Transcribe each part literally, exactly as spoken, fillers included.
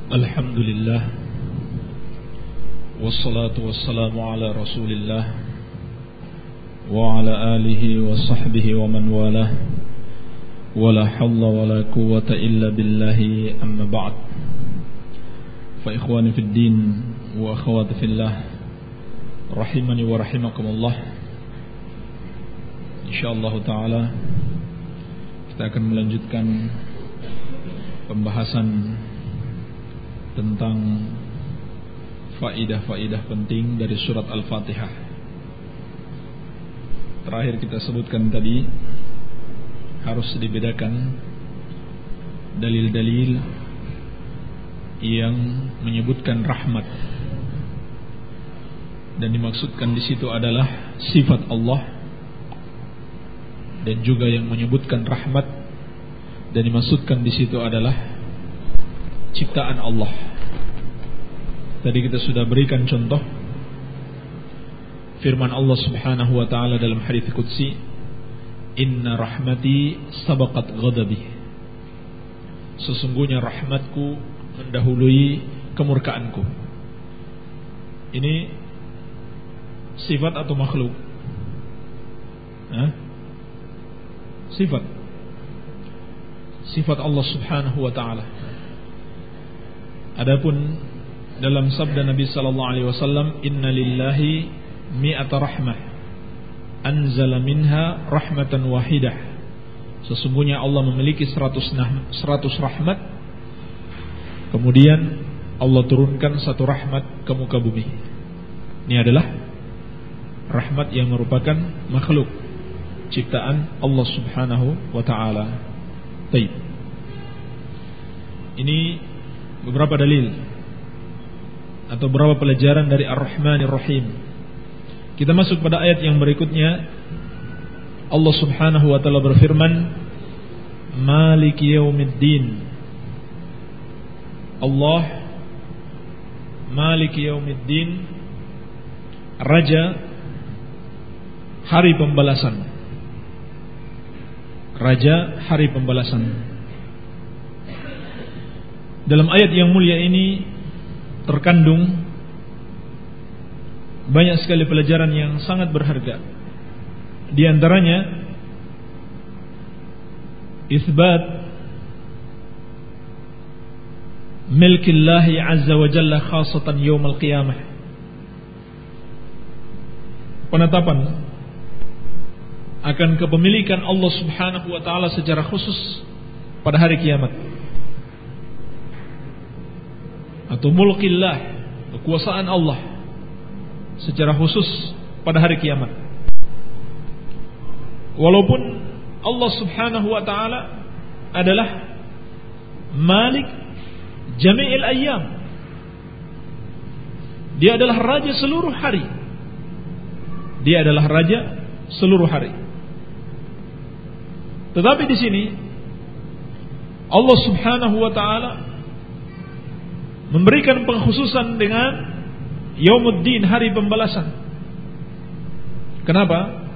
Alhamdulillah, wassalatu wassalamu ala rasulillah wa ala alihi wa sahbihi wa man walah, wa la hawla wa la quwwata illa billahi, amma ba'd. Fa ikhwani fid din wa akhawati fillah, rahimani wa rahimakumullah. Insyaallah ta'ala kita akan melanjutkan pembahasan tentang faidah-faidah penting dari surat Al-Fatihah. Terakhir kita sebutkan tadi harus dibedakan dalil-dalil yang menyebutkan rahmat, dan dimaksudkan di situ adalah sifat Allah, dan juga yang menyebutkan rahmat dan dimaksudkan di situ adalah ciptaan Allah. Tadi kita sudah berikan contoh firman Allah Subhanahu wa taala dalam hadits qudsi, "Inna rahmati sabaqat ghadabi." Sesungguhnya rahmatku mendahului kemurkaanku. Ini sifat atau makhluk? Hah? Sifat. Sifat Allah Subhanahu wa taala. Adapun dalam sabda Nabi sallallahu alaihi wasallam, "Inna lillahi mi'ata rahmah, anzala minha rahmatan wahidah." Sesungguhnya Allah memiliki seratus, seratus rahmat, kemudian Allah turunkan satu rahmat ke muka bumi. Ini adalah rahmat yang merupakan makhluk ciptaan Allah Subhanahu wa taala. Baik. Ini beberapa dalil atau beberapa pelajaran dari Ar-Rahmanir Rahim. Kita masuk pada ayat yang berikutnya. Allah Subhanahu wa taala berfirman, Maliki yaumiddin. Allah Maliki yaumiddin, Raja hari pembalasan. Raja hari pembalasan. Dalam ayat yang mulia ini terkandung banyak sekali pelajaran yang sangat berharga. Di antaranya isbat milkillahi azza wa jalla khasatan yaumil qiyamah. Penetapan akan kepemilikan Allah Subhanahu wa taala secara khusus pada hari kiamat. Atau mulkillah, kekuasaan Allah secara khusus pada hari kiamat. Walaupun Allah Subhanahu wa taala adalah Malik Jami'il Ayyam, Dia adalah raja seluruh hari. Dia adalah raja seluruh hari. Tetapi di sini Allah Subhanahu wa taala memberikan pengkhususan dengan Yaumuddin, hari pembalasan. Kenapa?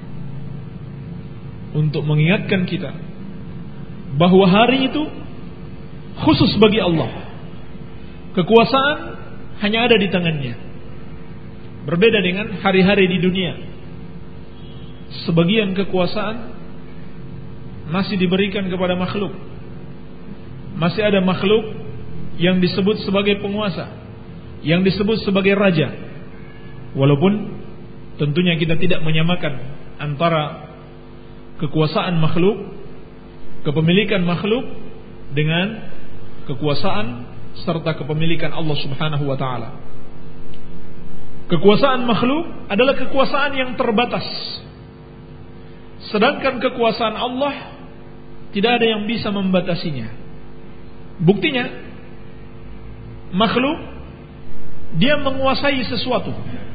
Untuk mengingatkan kita bahwa hari itu khusus bagi Allah. Kekuasaan hanya ada di tangannya. Berbeda dengan hari-hari di dunia. Sebagian kekuasaan masih diberikan kepada makhluk. Masih ada makhluk yang disebut sebagai penguasa, yang disebut sebagai raja. Walaupun tentunya kita tidak menyamakan antara kekuasaan makhluk, kepemilikan makhluk dengan kekuasaan serta kepemilikan Allah Subhanahu wa taala. Kekuasaan makhluk adalah kekuasaan yang terbatas. Sedangkan kekuasaan Allah tidak ada yang bisa membatasinya. Buktinya makhluk dia menguasai sesuatu,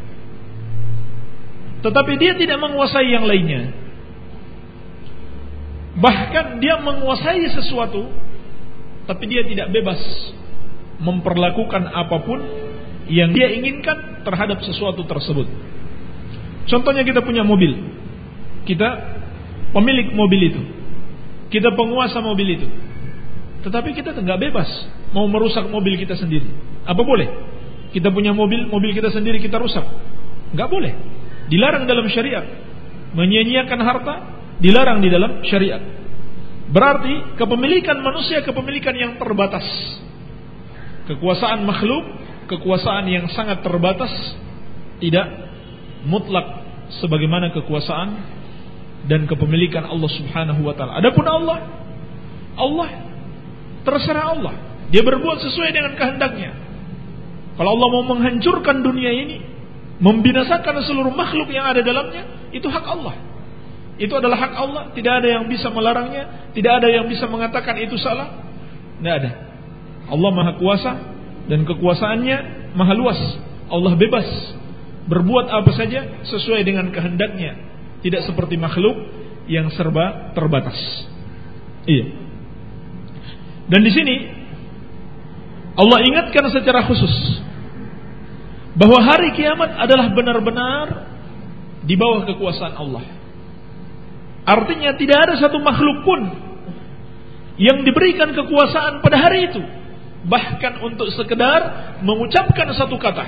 tetapi dia tidak menguasai yang lainnya. Bahkan dia menguasai sesuatu, tapi dia tidak bebas memperlakukan apapun yang dia inginkan terhadap sesuatu tersebut. Contohnya kita punya mobil, kita pemilik mobil itu, kita penguasa mobil itu, tetapi kita tidak bebas mau merusak mobil kita sendiri. Apa boleh? Kita punya mobil, mobil kita sendiri kita rusak? Enggak boleh. Dilarang dalam syariat. Menyia-nyiakan harta dilarang di dalam syariat. Berarti kepemilikan manusia kepemilikan yang terbatas. Kekuasaan makhluk, kekuasaan yang sangat terbatas, tidak mutlak sebagaimana kekuasaan dan kepemilikan Allah Subhanahu wa taala. Adapun Allah, Allah terserah Allah. Dia berbuat sesuai dengan kehendaknya. Kalau Allah mau menghancurkan dunia ini, membinasakan seluruh makhluk yang ada dalamnya, itu hak Allah. Itu adalah hak Allah, tidak ada yang bisa melarangnya, tidak ada yang bisa mengatakan itu salah. Tidak ada. Allah Maha Kuasa dan kekuasaannya Maha luas. Allah bebas berbuat apa saja sesuai dengan kehendaknya, tidak seperti makhluk yang serba terbatas. Iya. Dan di sini Allah ingatkan secara khusus bahwa hari kiamat adalah benar-benar di bawah kekuasaan Allah. Artinya tidak ada satu makhluk pun yang diberikan kekuasaan pada hari itu, bahkan untuk sekedar mengucapkan satu kata.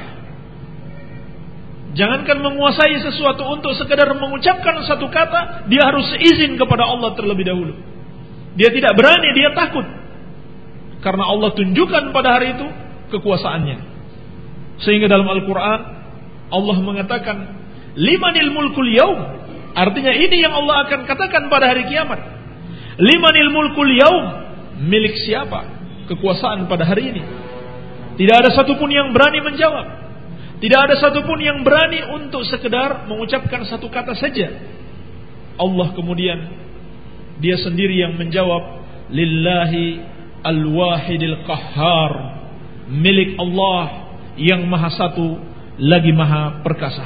Jangankan menguasai sesuatu, untuk sekedar mengucapkan satu kata, dia harus izin kepada Allah terlebih dahulu. Dia tidak berani, dia takut, karena Allah tunjukkan pada hari itu kekuasaannya. Sehingga dalam Al-Quran Allah mengatakan limanil mulkul yaum. Artinya ini yang Allah akan katakan pada hari kiamat. Limanil mulkul yaum, milik siapa kekuasaan pada hari ini? Tidak ada satupun yang berani menjawab. Tidak ada satupun yang berani untuk sekedar mengucapkan satu kata saja. Allah kemudian dia sendiri yang menjawab, lillahi al-wahidil qahhar, milik Allah yang maha satu lagi maha perkasa.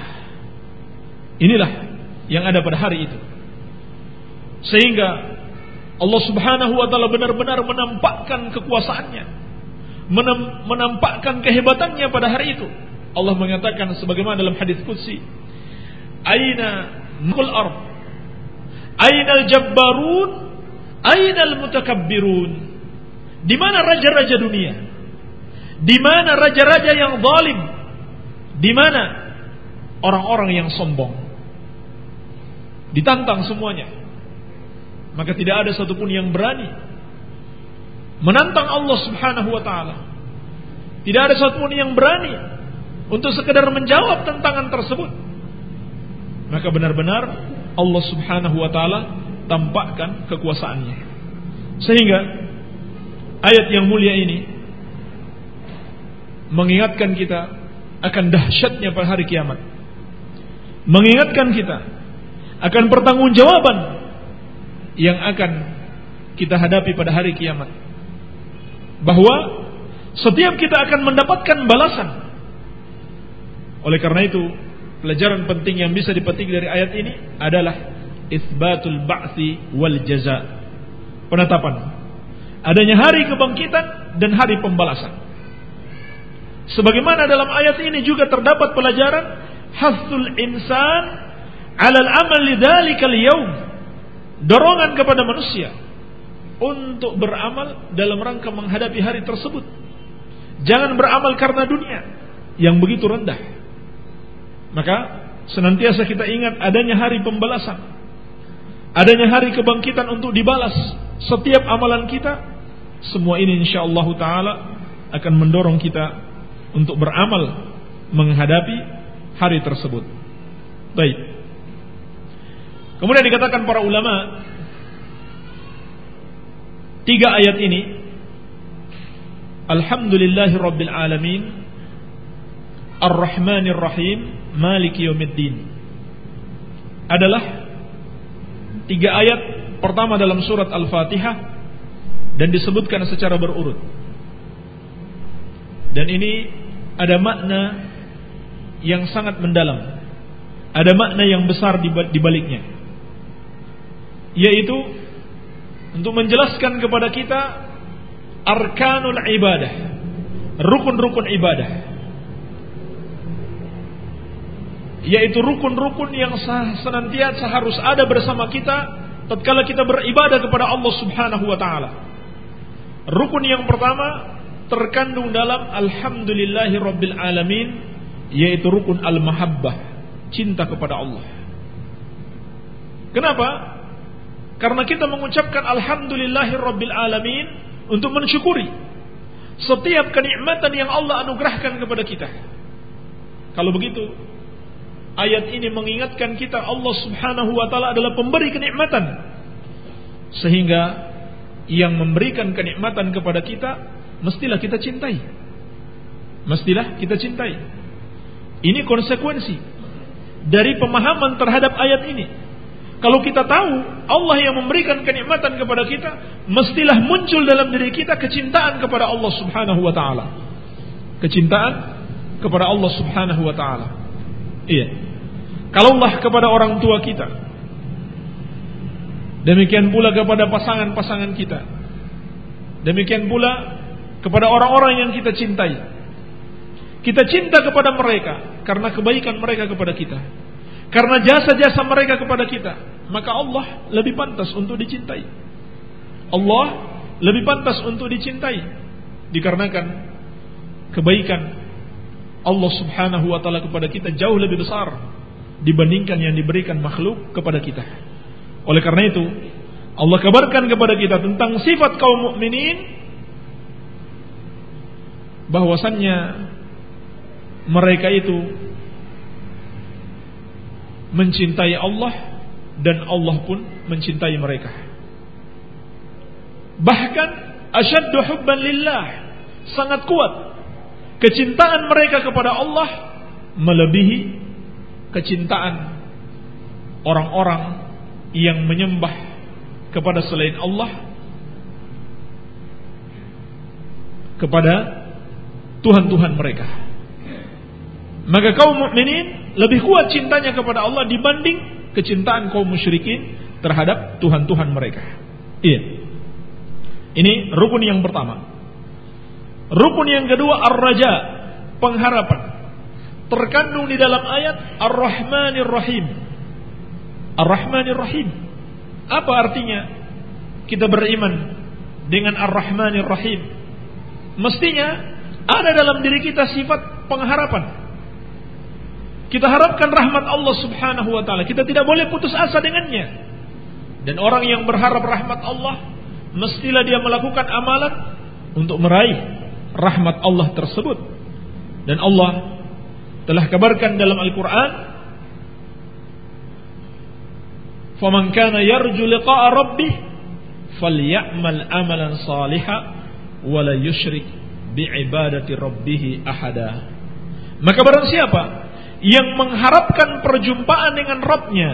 Inilah yang ada pada hari itu. Sehingga Allah Subhanahu wa taala benar-benar menampakkan kekuasaannya, menampakkan kehebatannya pada hari itu. Allah mengatakan sebagaimana dalam hadis qudsi, aina mulkul ard, aina al-jabbarun, aina al-mutakabbirun. Di mana raja-raja dunia? Di mana raja-raja yang zalim? Di mana orang-orang yang sombong? Ditantang semuanya. Maka tidak ada satupun yang berani menantang Allah Subhanahu wa ta'ala. Tidak ada satupun yang berani untuk sekedar menjawab tantangan tersebut. Maka benar-benar Allah Subhanahu wa ta'ala tampakkan kekuasaannya. Sehingga ayat yang mulia ini mengingatkan kita akan dahsyatnya pada hari kiamat. Mengingatkan kita akan pertanggungjawaban yang akan kita hadapi pada hari kiamat. Bahwa setiap kita akan mendapatkan balasan. Oleh karena itu, pelajaran penting yang bisa dipetik dari ayat ini adalah isbatul ba'tsi wal jaza. Penetapan adanya hari kebangkitan dan hari pembalasan. Sebagaimana dalam ayat ini juga terdapat pelajaran hasul insan alal amal lidzalikal yaum, dorongan kepada manusia untuk beramal dalam rangka menghadapi hari tersebut. Jangan beramal karena dunia yang begitu rendah. Maka senantiasa kita ingat adanya hari pembalasan, adanya hari kebangkitan untuk dibalas setiap amalan kita. Semua ini insyaallah taala akan mendorong kita untuk beramal menghadapi hari tersebut. Baik. Kemudian dikatakan para ulama, tiga ayat ini, Alhamdulillahi Rabbil Alamin, Ar-Rahmanir Rahim, Maliki Yawmiddin, adalah tiga ayat pertama dalam surat Al-Fatihah dan disebutkan secara berurut. Dan ini ada makna yang sangat mendalam, ada makna yang besar di baliknya, yaitu untuk menjelaskan kepada kita arkanul ibadah, rukun-rukun ibadah, yaitu rukun-rukun yang senantiasa harus ada bersama kita tatkala kita beribadah kepada Allah Subhanahu wa taala. Rukun yang pertama terkandung dalam alhamdulillahi rabbil alamin, yaitu rukun al-mahabbah, cinta kepada Allah. Kenapa? Karena kita mengucapkan alhamdulillahi rabbil alamin untuk mensyukuri setiap kenikmatan yang Allah anugerahkan kepada kita. Kalau begitu, ayat ini mengingatkan kita Allah Subhanahu wa taala adalah pemberi kenikmatan, sehingga yang memberikan kenikmatan kepada kita mestilah kita cintai. Mestilah kita cintai. Ini konsekuensi dari pemahaman terhadap ayat ini. Kalau kita tahu Allah yang memberikan kenikmatan kepada kita, mestilah muncul dalam diri kita kecintaan kepada Allah Subhanahu wa taala. Kecintaan kepada Allah Subhanahu wa taala. Iya. Kalaulah kepada orang tua kita, demikian pula kepada pasangan-pasangan kita, demikian pula kepada orang-orang yang kita cintai. Kita cinta kepada mereka karena kebaikan mereka kepada kita, karena jasa-jasa mereka kepada kita, maka Allah lebih pantas untuk dicintai. Allah lebih pantas untuk dicintai dikarenakan kebaikan Allah Subhanahu wa taala kepada kita jauh lebih besar dibandingkan yang diberikan makhluk kepada kita. Oleh karena itu, Allah kabarkan kepada kita tentang sifat kaum mukminin, bahwasannya mereka itu mencintai Allah dan Allah pun mencintai mereka. Bahkan asyaddu hubban lillah, sangat kuat kecintaan mereka kepada Allah melebihi kecintaan orang-orang yang menyembah kepada selain Allah kepada Tuhan-Tuhan mereka. Maka kaum mukminin lebih kuat cintanya kepada Allah dibanding kecintaan kaum musyrikin terhadap Tuhan-Tuhan mereka. Iya. Ini rukun yang pertama. Rukun yang kedua ar-raja, pengharapan. Terkandung di dalam ayat Ar-Rahmanir Rahim. Ar-Rahmanir Rahim. Apa artinya kita beriman dengan Ar-Rahmanir Rahim? Mestinya ada dalam diri kita sifat pengharapan. Kita harapkan rahmat Allah Subhanahu wa taala. Kita tidak boleh putus asa dengannya. Dan orang yang berharap rahmat Allah, mestilah dia melakukan amalan untuk meraih rahmat Allah tersebut. Dan Allah telah kabarkan dalam Al-Quran, "Faman kana yarju liqa'a rabbih falyamal amalan salihan wa la yusyrik bi'ibadati rabbih ahada." Maka barang siapa yang mengharapkan perjumpaan dengan Rabbnya,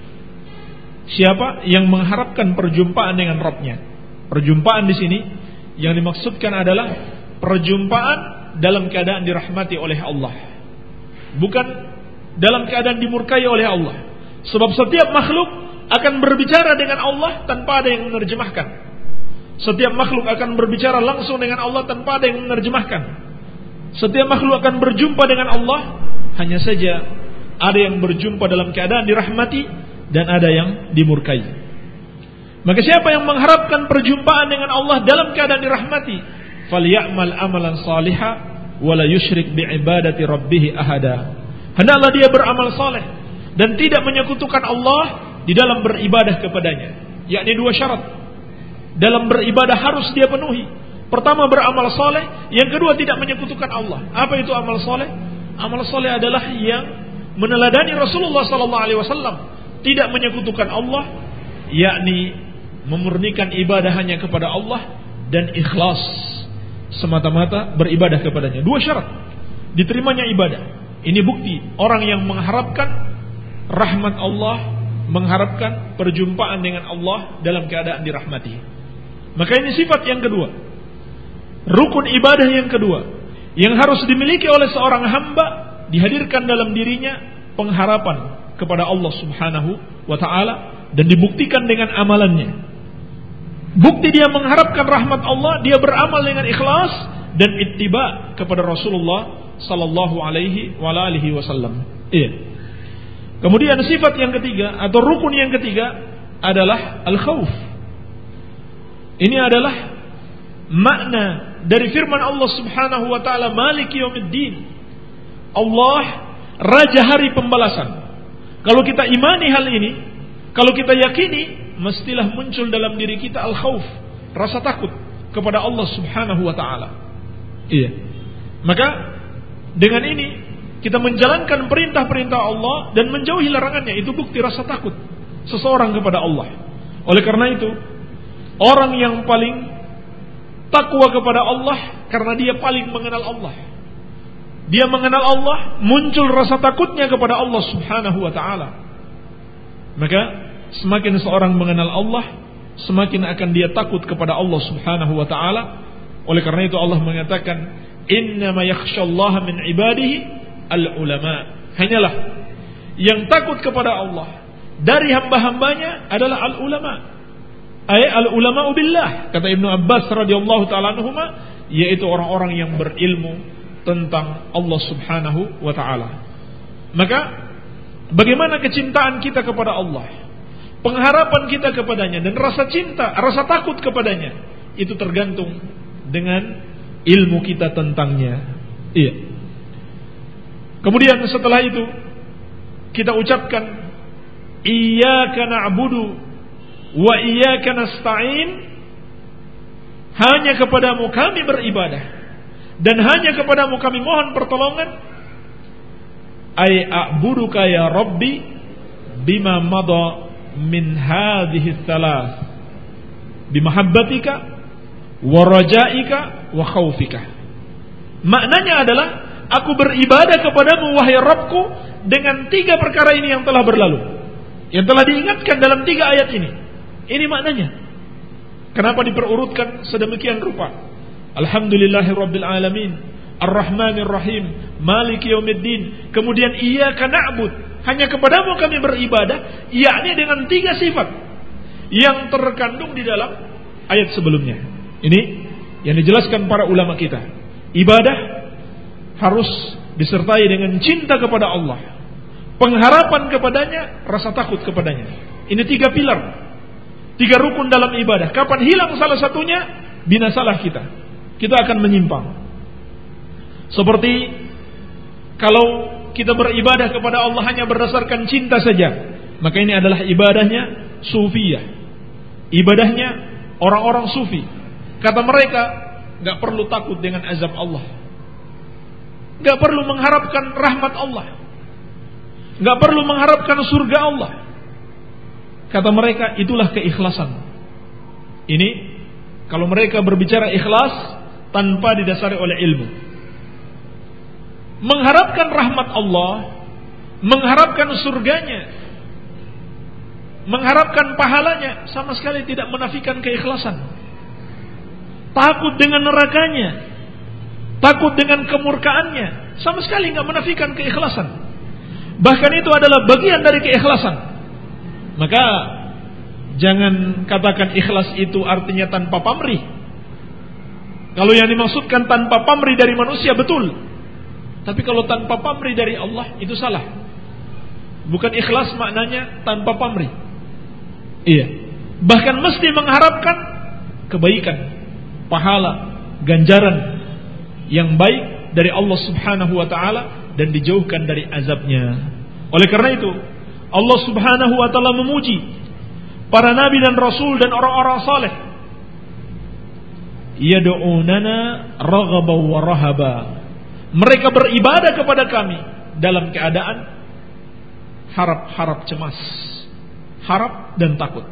siapa yang mengharapkan perjumpaan dengan Rabbnya? Perjumpaan di sini yang dimaksudkan adalah perjumpaan dalam keadaan dirahmati oleh Allah, bukan dalam keadaan dimurkai oleh Allah. Sebab setiap makhluk akan berbicara dengan Allah tanpa ada yang menerjemahkan. Setiap makhluk akan berbicara langsung dengan Allah tanpa ada yang menerjemahkan. Setiap makhluk akan berjumpa dengan Allah, hanya saja ada yang berjumpa dalam keadaan dirahmati dan ada yang dimurkai. Maka siapa yang mengharapkan perjumpaan dengan Allah dalam keadaan dirahmati, falyamal amalan salihah wa la yusyrik bi'ibadati rabbih ahada. Hendaklah dia beramal saleh dan tidak menyekutukan Allah di dalam beribadah kepadanya. Yakni dua syarat dalam beribadah harus dia penuhi. Pertama, beramal saleh, yang kedua tidak menyekutukan Allah. Apa itu amal saleh? Amal saleh adalah yang meneladani Rasulullah sallallahu alaihi wasallam, tidak menyekutukan Allah, yakni memurnikan ibadah hanya kepada Allah dan ikhlas semata-mata beribadah kepadanya. Dua syarat diterimanya ibadah. Ini bukti orang yang mengharapkan rahmat Allah, mengharapkan perjumpaan dengan Allah dalam keadaan dirahmati. Maka ini sifat yang kedua, rukun ibadah yang kedua yang harus dimiliki oleh seorang hamba, dihadirkan dalam dirinya pengharapan kepada Allah Subhanahu wa taala dan dibuktikan dengan amalannya. Bukti dia mengharapkan rahmat Allah, dia beramal dengan ikhlas dan ittiba kepada Rasulullah sallallahu alaihi wa alihi wasallam. Iya. Kemudian sifat yang ketiga atau rukun yang ketiga adalah al-khauf. Ini adalah makna dari firman Allah Subhanahu wa taala Maliki Yaumiddin. Allah raja hari pembalasan. Kalau kita imani hal ini, kalau kita yakini, mestilah muncul dalam diri kita al-khauf, rasa takut kepada Allah Subhanahu wa taala. Iya. Maka dengan ini kita menjalankan perintah-perintah Allah dan menjauhi larangannya, itu bukti rasa takut seseorang kepada Allah. Oleh karena itu, orang yang paling takwa kepada Allah karena dia paling mengenal Allah. Dia mengenal Allah, muncul rasa takutnya kepada Allah Subhanahu wa taala. Maka semakin seorang mengenal Allah, semakin akan dia takut kepada Allah Subhanahu wa taala. Oleh karena itu Allah mengatakan, "Innama yakhsyallaha min ibadihi al-ulama." Hanyalah yang takut kepada Allah dari hamba-hambanya adalah al-ulama. Ay al-ulama billah, kata Ibnu Abbas radhiyallahu taala anhuma, yaitu orang-orang yang berilmu tentang Allah Subhanahu wa taala. Maka bagaimana kecintaan kita kepada Allah, pengharapan kita kepadanya dan rasa cinta, rasa takut kepadanya, itu tergantung dengan ilmu kita tentangnya. Iya. Kemudian setelah itu kita ucapkan iyyaka na'budu wa iyyaka nasta'in, hanya kepadamu kami beribadah dan hanya kepadamu kami mohon pertolongan. Ay a'buduka ya Rabbi bima madha min hadhihi thalath bimahabbatika wa rajaika wa khaufika. Maknanya adalah aku beribadah kepadamu wahai Rabbku dengan tiga perkara ini yang telah berlalu, yang telah diingatkan dalam tiga ayat ini. Ini maknanya. Kenapa diperurutkan sedemikian rupa? Alhamdulillahirabbil alamin, Ar-Rahmanir Rahim, Maliki Yaumiddin. Kemudian iyyaka na'bud, hanya kepadamu kami beribadah, yakni dengan tiga sifat yang terkandung di dalam ayat sebelumnya. Ini yang dijelaskan para ulama kita. Ibadah harus disertai dengan cinta kepada Allah, pengharapan kepadanya, rasa takut kepadanya. Ini tiga pilar, tiga rukun dalam ibadah. Kapan hilang salah satunya, binasalah kita. Kita akan menyimpang. Seperti kalau kita beribadah kepada Allah hanya berdasarkan cinta saja, maka ini adalah ibadahnya sufiyah, ibadahnya orang-orang sufi. Kata mereka, gak perlu takut dengan azab Allah, gak perlu mengharapkan rahmat Allah, gak perlu mengharapkan surga Allah. Kata mereka, itulah keikhlasan. Ini kalau mereka berbicara ikhlas tanpa didasari oleh ilmu. Mengharapkan rahmat Allah, mengharapkan surganya, mengharapkan pahalanya, sama sekali tidak menafikan keikhlasan. Takut dengan nerakanya, takut dengan kemurkaannya, sama sekali tidak menafikan keikhlasan. Bahkan itu adalah bagian dari keikhlasan. Maka jangan katakan ikhlas itu artinya tanpa pamrih. Kalau yang dimaksudkan tanpa pamrih dari manusia, betul. Tapi kalau tanpa pamrih dari Allah, itu salah. Bukan ikhlas maknanya tanpa pamrih. Iya. Bahkan mesti mengharapkan kebaikan, pahala, ganjaran yang baik dari Allah Subhanahu wa taala dan dijauhkan dari azabnya. Oleh karena itu, Allah Subhanahu wa taala memuji para nabi dan rasul dan orang-orang saleh. Yad'unana raghaban wa rahaba. Mereka beribadah kepada kami dalam keadaan harap-harap cemas, harap dan takut.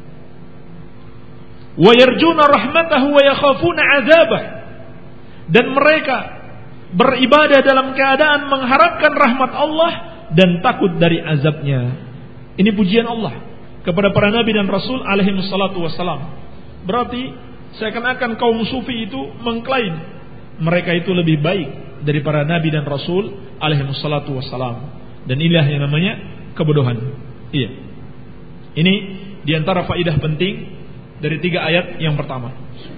Wa yarjuna rahmatahu wa yakhafuna 'adzabah. Dan mereka beribadah dalam keadaan mengharapkan rahmat Allah dan takut dari azabnya. Ini pujian Allah kepada para nabi dan rasul alaihi wassalatu wassalam. Berarti seakan-akan kaum sufi itu mengklaim mereka itu lebih baik dari para nabi dan rasul alaihi wassalatu wassalam. Dan inilah yang namanya kebodohan. Iya. Ini diantara faidah penting dari tiga ayat yang pertama.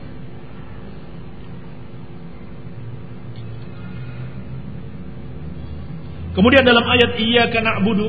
Kemudian dalam ayat iyyaka na'budu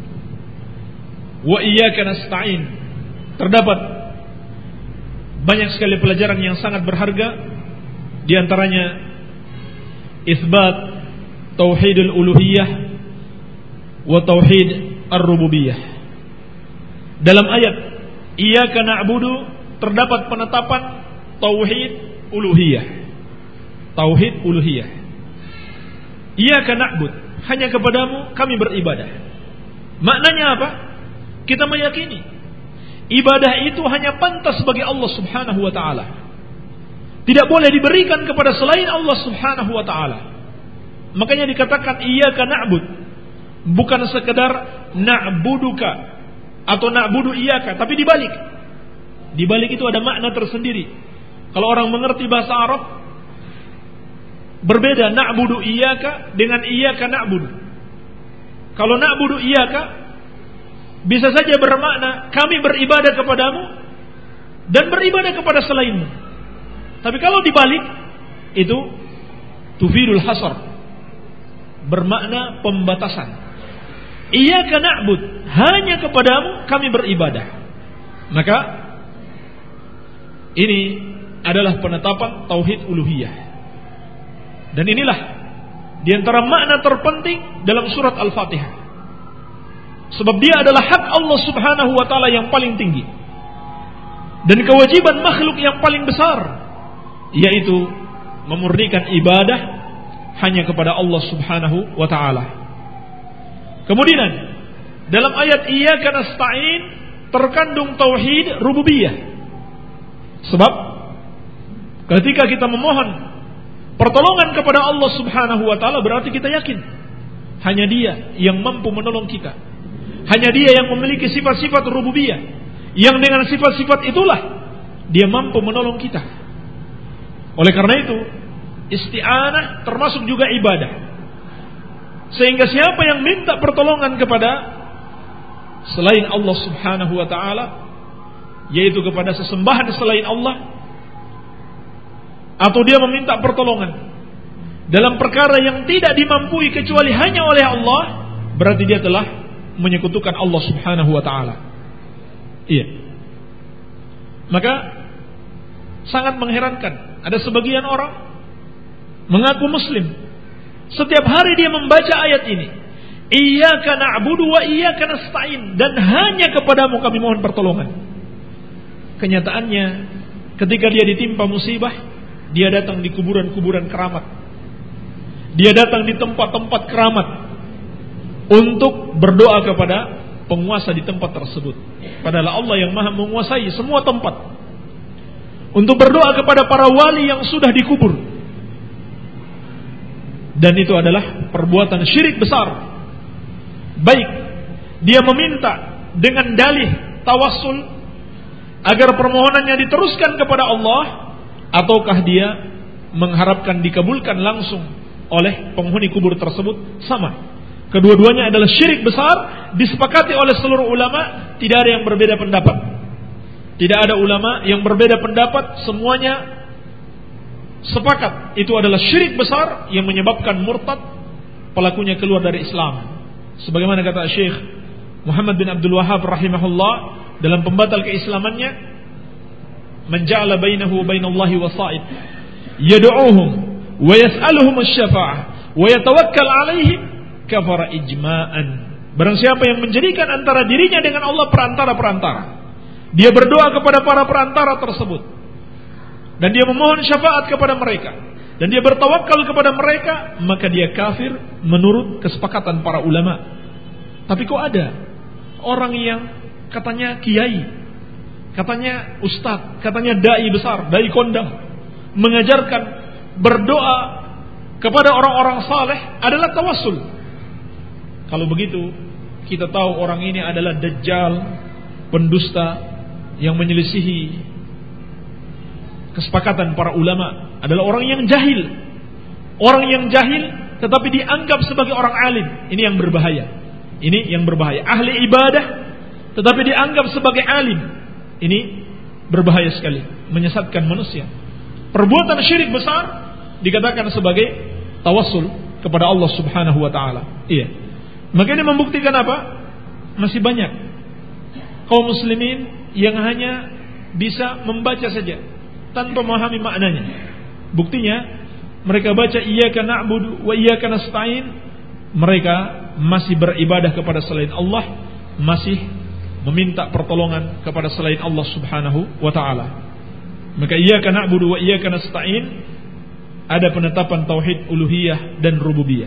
wa iyyaka nasta'in terdapat banyak sekali pelajaran yang sangat berharga Di antaranya isbat tauhidul uluhiyah wa tauhid ar-rububiyah. Dalam ayat iyyaka na'budu terdapat penetapan tauhid uluhiyah. Tauhid uluhiyah. Iyyaka na'bud, hanya kepadamu kami beribadah. Maknanya apa? Kita meyakini ibadah itu hanya pantas bagi Allah Subhanahu wa taala. Tidak boleh diberikan kepada selain Allah Subhanahu wa taala. Makanya dikatakan iyyaka na'bud, bukan sekedar na'buduka atau na'budu iyyaka, tapi dibalik. Dibalik itu ada makna tersendiri. Kalau orang mengerti bahasa Arab, berbeda na'budu iyyaka dengan iyyaka na'budu. Kalau na'budu iyyaka bisa saja bermakna kami beribadah kepadamu dan beribadah kepada selainmu. Tapi kalau dibalik itu tufidul hasar, bermakna pembatasan. Iyyaka na'bud, hanya kepadamu kami beribadah. Maka ini adalah penetapan tauhid uluhiyah. Dan inilah di antara makna terpenting dalam surat Al-Fatihah. Sebab dia adalah hak Allah Subhanahu wa taala yang paling tinggi. Dan kewajiban makhluk yang paling besar, yaitu memurnikan ibadah hanya kepada Allah Subhanahu wa taala. Kemudian dalam ayat iyyaka nasta'in terkandung tauhid rububiyah. Sebab ketika kita memohon pertolongan kepada Allah Subhanahu wa taala, berarti kita yakin hanya Dia yang mampu menolong kita. Hanya Dia yang memiliki sifat-sifat rububiyah, yang dengan sifat-sifat itulah Dia mampu menolong kita. Oleh karena itu, isti'anah termasuk juga ibadah. Sehingga siapa yang minta pertolongan kepada selain Allah Subhanahu wa taala, yaitu kepada sesembahan selain Allah, atau dia meminta pertolongan dalam perkara yang tidak dimampui kecuali hanya oleh Allah, berarti dia telah menyekutukan Allah Subhanahu wa taala. Iya. Maka sangat mengherankan, ada sebagian orang mengaku muslim, setiap hari dia membaca ayat ini, iyyaka na'budu wa iyyaka nasta'in, dan hanya kepadamu kami mohon pertolongan. Kenyataannya ketika dia ditimpa musibah, dia datang di kuburan-kuburan keramat, dia datang di tempat-tempat keramat untuk berdoa kepada penguasa di tempat tersebut. Padahal Allah yang maha menguasai semua tempat, untuk berdoa kepada para wali yang sudah dikubur. Dan itu adalah perbuatan syirik besar. Baik dia meminta dengan dalih tawassul agar permohonannya diteruskan kepada Allah, ataukah dia mengharapkan dikabulkan langsung oleh penghuni kubur tersebut, sama. Kedua-duanya adalah syirik besar, disepakati oleh seluruh ulama, tidak ada yang berbeda pendapat. Tidak ada ulama yang berbeda pendapat, semuanya sepakat itu adalah syirik besar yang menyebabkan murtad, pelakunya keluar dari Islam. Sebagaimana kata Syekh Muhammad bin Abdul Wahhab rahimahullah dalam pembatal keislamannya, man ja'ala bainahu wa bainallahi wasa'id yad'uuhum wa yas'aluhum asy-syafa'ah wa yatawakkal 'alaihim kafara ijma'an. Barang siapa yang menjadikan antara dirinya dengan Allah perantara-perantara, dia berdoa kepada para perantara tersebut, dan dia memohon syafaat kepada mereka, dan dia bertawakal kepada mereka, maka dia kafir menurut kesepakatan para ulama. Tapi kok ada orang yang katanya kiai, katanya ustadz, katanya dai besar, dai kondang, mengajarkan berdoa kepada orang-orang saleh adalah tawassul. Kalau begitu, kita tahu orang ini adalah dajjal, pendusta yang menyelisihi kesepakatan para ulama, adalah orang yang jahil. Orang yang jahil tetapi dianggap sebagai orang alim, ini yang berbahaya. Ini yang berbahaya. Ahli ibadah tetapi dianggap sebagai alim, ini berbahaya sekali, menyesatkan manusia. Perbuatan syirik besar dikatakan sebagai tawassul kepada Allah Subhanahu wa taala. Iya. Maka ini membuktikan apa? Masih banyak kaum muslimin yang hanya bisa membaca saja tanpa memahami maknanya. Buktinya mereka baca iyyaka na'budu wa iyyaka nasta'in, mereka masih beribadah kepada selain Allah, masih meminta pertolongan kepada selain Allah Subhanahu wa taala. Maka iyyaka na'budu wa iyyaka nasta'in ada penetapan tauhid uluhiyah dan rububiyah.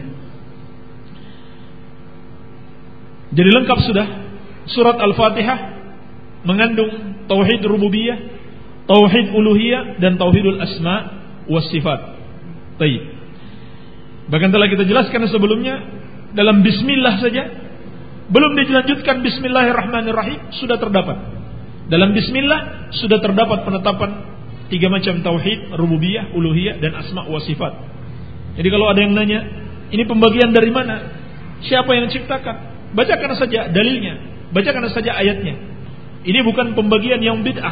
Jadi lengkap sudah surat Al-Fatihah mengandung tauhid rububiyah, tauhid uluhiyah dan tauhidul asma was sifat. Baik. Bahkan telah kita jelaskan sebelumnya dalam bismillah saja belum dilanjutkan bismillahirrahmanirrahim sudah terdapat. Dalam bismillah sudah terdapat penetapan tiga macam tauhid rububiyah, uluhiyah dan asma wa sifat. Jadi kalau ada yang nanya, ini pembagian dari mana? Siapa yang ciptakan? Bacakan saja dalilnya, bacakan saja ayatnya. Ini bukan pembagian yang bid'ah.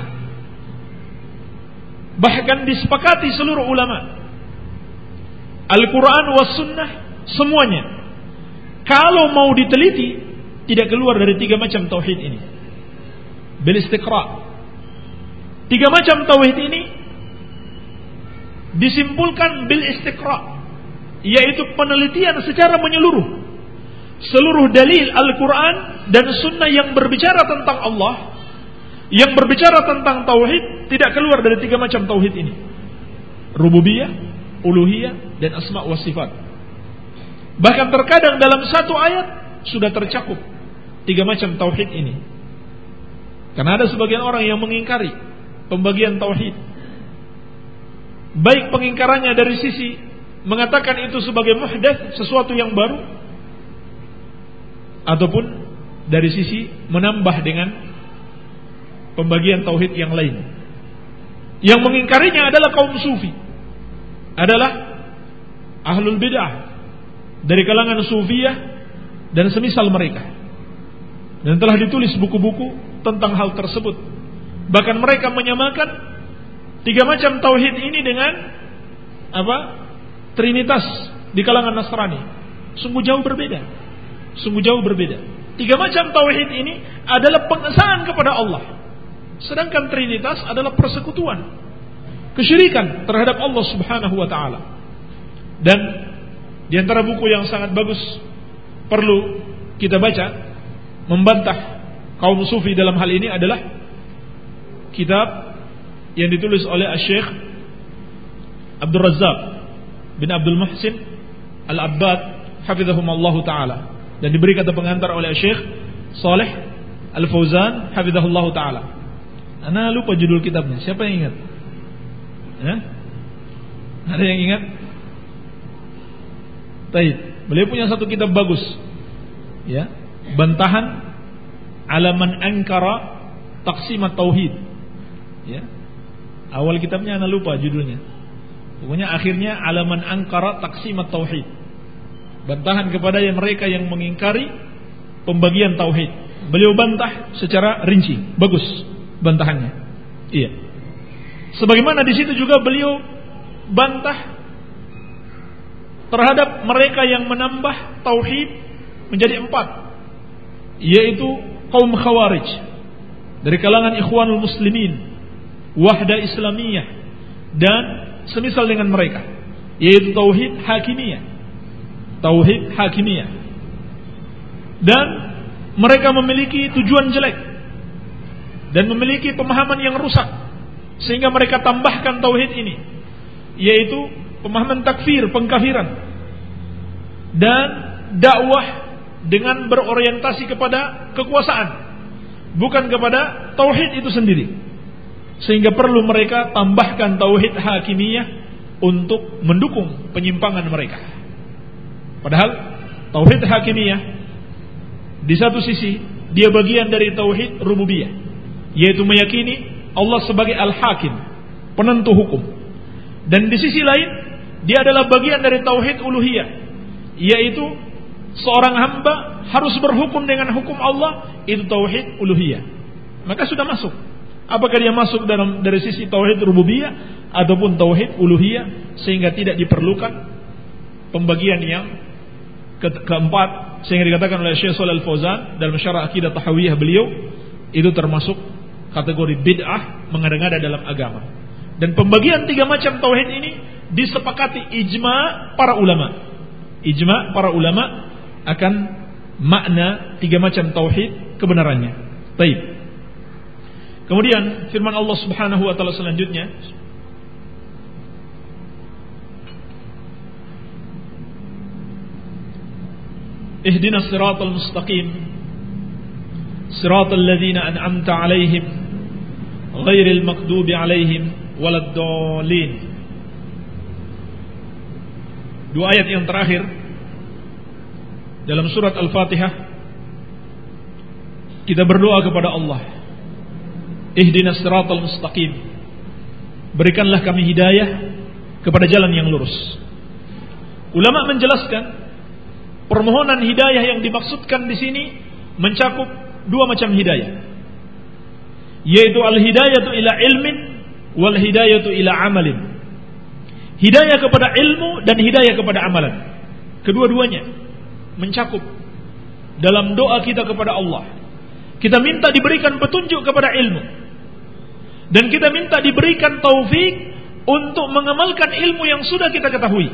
Bahkan disepakati seluruh ulama, Al-Quran was sunnah semuanya, kalau mau diteliti, tidak keluar dari tiga macam tauhid ini. Bil istiqra. Tiga macam tauhid ini disimpulkan bil istiqra, yaitu penelitian secara menyeluruh. Seluruh dalil Al-Quran dan sunnah yang berbicara tentang Allah, yang berbicara tentang tauhid, tidak keluar dari tiga macam tauhid ini: rububiyah, uluhiyah dan asma wa sifat. Bahkan terkadang dalam satu ayat sudah tercakup tiga macam tauhid ini. Karena ada sebagian orang yang mengingkari pembagian tauhid, baik pengingkarannya dari sisi mengatakan itu sebagai muhdats, sesuatu yang baru, ataupun dari sisi menambah dengan pembagian tauhid yang lain. Yang mengingkarinya adalah kaum sufi, adalah ahlul bid'ah dari kalangan sufiyah dan semisal mereka. Dan telah ditulis buku-buku tentang hal tersebut. Bahkan mereka menyamakan tiga macam tauhid ini dengan apa? Trinitas di kalangan Nasrani. Sungguh jauh berbeda. Sungguh jauh berbeda. Tiga macam tauhid ini adalah pengesaan kepada Allah, sedangkan trinitas adalah persekutuan, kesyirikan terhadap Allah Subhanahu wa taala. Dan di antara buku yang sangat bagus perlu kita baca membantah kaum sufi dalam hal ini adalah kitab yang ditulis oleh Syekh Abdul Razzaq bin Abdul Muhsin Al-Abbad hafizahumullah taala, dan diberi kata pengantar oleh Syekh Saleh Al-Fauzan hafizahullah taala. Ana lupa judul kitabnya. Siapa yang ingat? Ya? Ada yang ingat? Baik, beliau punya satu kitab bagus. Ya, bantahan ala man ankara taqsimat tauhid. Ya. Awal kitabnya ana lupa judulnya. Pokoknya akhirnya ala man ankara taqsimat tauhid. Bantahan kepada yang mereka yang mengingkari pembagian tauhid. Beliau bantah secara rinci, bagus bantahannya. Iya. Sebagaimana di situ juga beliau bantah terhadap mereka yang menambah tauhid menjadi empat, yaitu kaum Khawarij dari kalangan Ikhwanul Muslimin, Wahdah Islamiyah dan semisal dengan mereka, yaitu tauhid hakimiyah. Tauhid hakimiyah. Dan mereka memiliki tujuan jelek dan memiliki pemahaman yang rusak, sehingga mereka tambahkan tauhid ini, yaitu pemahaman takfir, pengkafiran, dan dakwah dengan berorientasi kepada kekuasaan, bukan kepada tauhid itu sendiri. Sehingga perlu mereka tambahkan tauhid hakimiyah untuk mendukung penyimpangan mereka. Padahal tauhid hakimiyah di satu sisi dia bagian dari tauhid rububiyah, yaitu meyakini Allah sebagai al-hakim, penentu hukum. Dan di sisi lain dia adalah bagian dari tauhid uluhiyah, yaitu seorang hamba harus berhukum dengan hukum Allah, itu tauhid uluhiyah. Maka sudah masuk. Apakah dia masuk dalam dari sisi tauhid rububiyah ataupun tauhid uluhiyah, sehingga tidak diperlukan pembagian yang ke keempat, sehingga dikatakan oleh Syekh Shalih Al-Fauzan dalam Syarah Aqidah Tahawiyah beliau, itu termasuk kategori bid'ah, mengada-ngada dalam agama. Dan pembagian tiga macam tauhid ini disepakati ijma para ulama. Ijma para ulama akan makna tiga macam tauhid kebenarannya. Baik. Kemudian firman Allah Subhanahu wa taala selanjutnya, Ihdinas siratal mustaqim siratal ladzina an'amta 'alaihim ghairil maghdubi 'alaihim waladdallin. Dua ayat yang terakhir dalam surat Al-Fatihah, kita berdoa kepada Allah, Ihdinas siratal mustaqim, berikanlah kami hidayah kepada jalan yang lurus. Ulama menjelaskan permohonan hidayah yang dimaksudkan di sini mencakup dua macam hidayah, yaitu al-hidayatu ila ilmin wal hidayatu ila amalin. Hidayah kepada ilmu dan hidayah kepada amalan. Kedua-duanya mencakup dalam doa kita kepada Allah. Kita minta diberikan petunjuk kepada ilmu, dan kita minta diberikan taufik untuk mengamalkan ilmu yang sudah kita ketahui.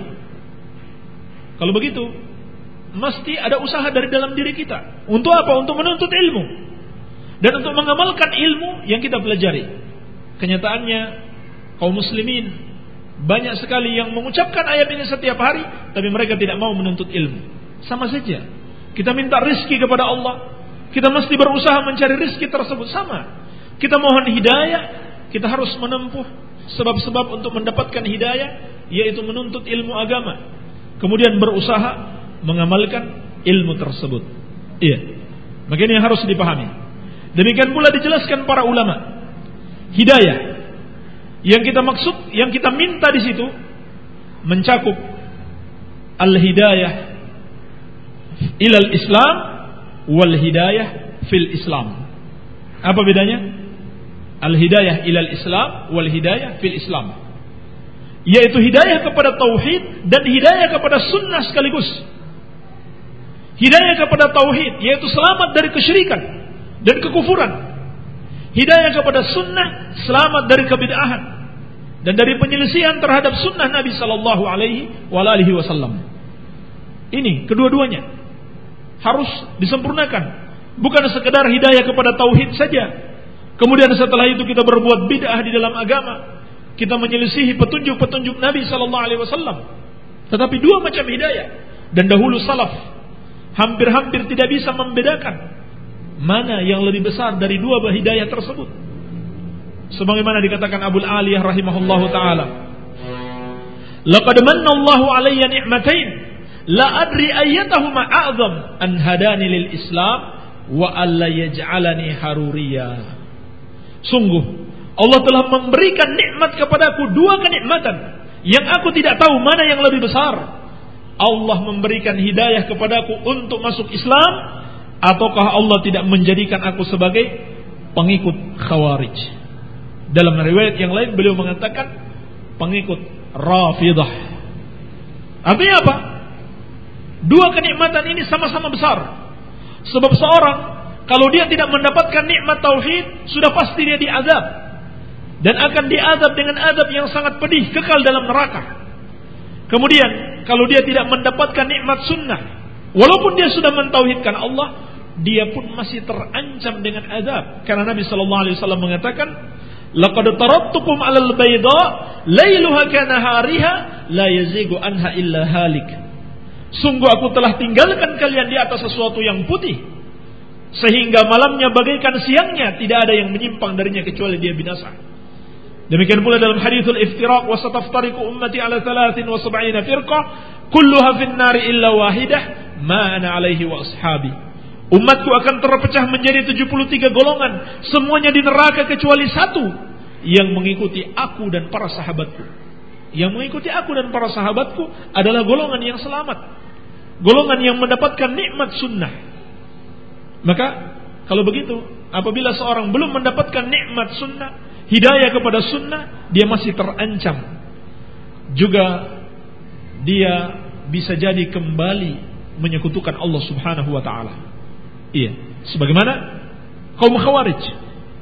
Kalau begitu, mesti ada usaha dari dalam diri kita. Untuk apa? Untuk menuntut ilmu dan untuk mengamalkan ilmu yang kita pelajari. Kenyataannya kaum muslimin banyak sekali yang mengucapkan ayat ini setiap hari, tapi mereka tidak mau menuntut ilmu. Sama saja. Kita minta rizki kepada Allah, kita mesti berusaha mencari rizki tersebut. Sama. Kita mohon hidayah, kita harus menempuh sebab-sebab untuk mendapatkan hidayah, yaitu menuntut ilmu agama, kemudian berusaha mengamalkan ilmu tersebut. Iya. Maka ini yang harus dipahami. Demikian pula dijelaskan para ulama. Hidayah yang kita maksud, yang kita minta di situ mencakup al-hidayah ilal Islam wal hidayah fil Islam. Apa bedanya? Al-hidayah ilal Islam wal hidayah fil Islam, yaitu hidayah kepada tauhid dan hidayah kepada sunnah sekaligus. Hidayah kepada tauhid, yaitu selamat dari kesyirikan dan kekufuran. Hidayah kepada sunnah, selamat dari kebid'ahan dan dari penyelisihan terhadap sunnah Nabi sallallahu alaihi wasallam. Ini kedua-duanya harus disempurnakan. Bukan sekedar hidayah kepada tauhid saja, kemudian setelah itu kita berbuat bid'ah di dalam agama, kita menyelisihi petunjuk-petunjuk Nabi sallallahu alaihi wasallam. Tetapi dua macam hidayah, dan dahulu salaf hampir-hampir tidak bisa membedakan mana yang lebih besar dari dua hidayah tersebut. Sebagaimana dikatakan Abu Aliyah rahimahullahu taala, laqad manna Allahu alayya ni'matain la adri ayyatahuma a'zam an hadani lil Islam wa alla yaj'alani haruriya. Sungguh Allah telah memberikan nikmat kepadaku dua kenikmatan yang aku tidak tahu mana yang lebih besar. Allah memberikan hidayah kepadaku untuk masuk Islam, ataukah Allah tidak menjadikan aku sebagai pengikut Khawarij. Dalam riwayat yang lain beliau mengatakan pengikut Rafidah. Artinya apa? Dua kenikmatan ini sama-sama besar. Sebab seorang kalau dia tidak mendapatkan nikmat tauhid, sudah pasti dia diazab, dan akan diazab dengan azab yang sangat pedih, kekal dalam neraka. Kemudian kalau dia tidak mendapatkan nikmat sunnah, walaupun dia sudah mentauhidkan Allah, dia pun masih terancam dengan azab. Karena Nabi sallallahu alaihi wasallam mengatakan, laqad tarattukum 'alal bayda lailuha kanahariha la yazigu anha illa halik. Sungguh aku telah tinggalkan kalian di atas sesuatu yang putih, sehingga malamnya bagaikan siangnya, tidak ada yang menyimpang darinya kecuali dia binasa. Demikian pula dalam hadithul iftiraq, wa sataftariqu ummati ala thalathin wa sab'ina firqah kulluha fin nari illa wahidah ma ana alaihi wa ashabi. Umatku akan terpecah menjadi tujuh puluh tiga golongan, semuanya di neraka kecuali satu yang mengikuti aku dan para sahabatku. Yang mengikuti aku dan para sahabatku adalah golongan yang selamat, golongan yang mendapatkan nikmat sunnah. Maka kalau begitu, apabila seorang belum mendapatkan nikmat sunnah, hidayah kepada sunnah, dia masih terancam. Juga dia bisa jadi kembali menyekutukan Allah Subhanahu wa taala. Iya, sebagaimana kaum Khawarij.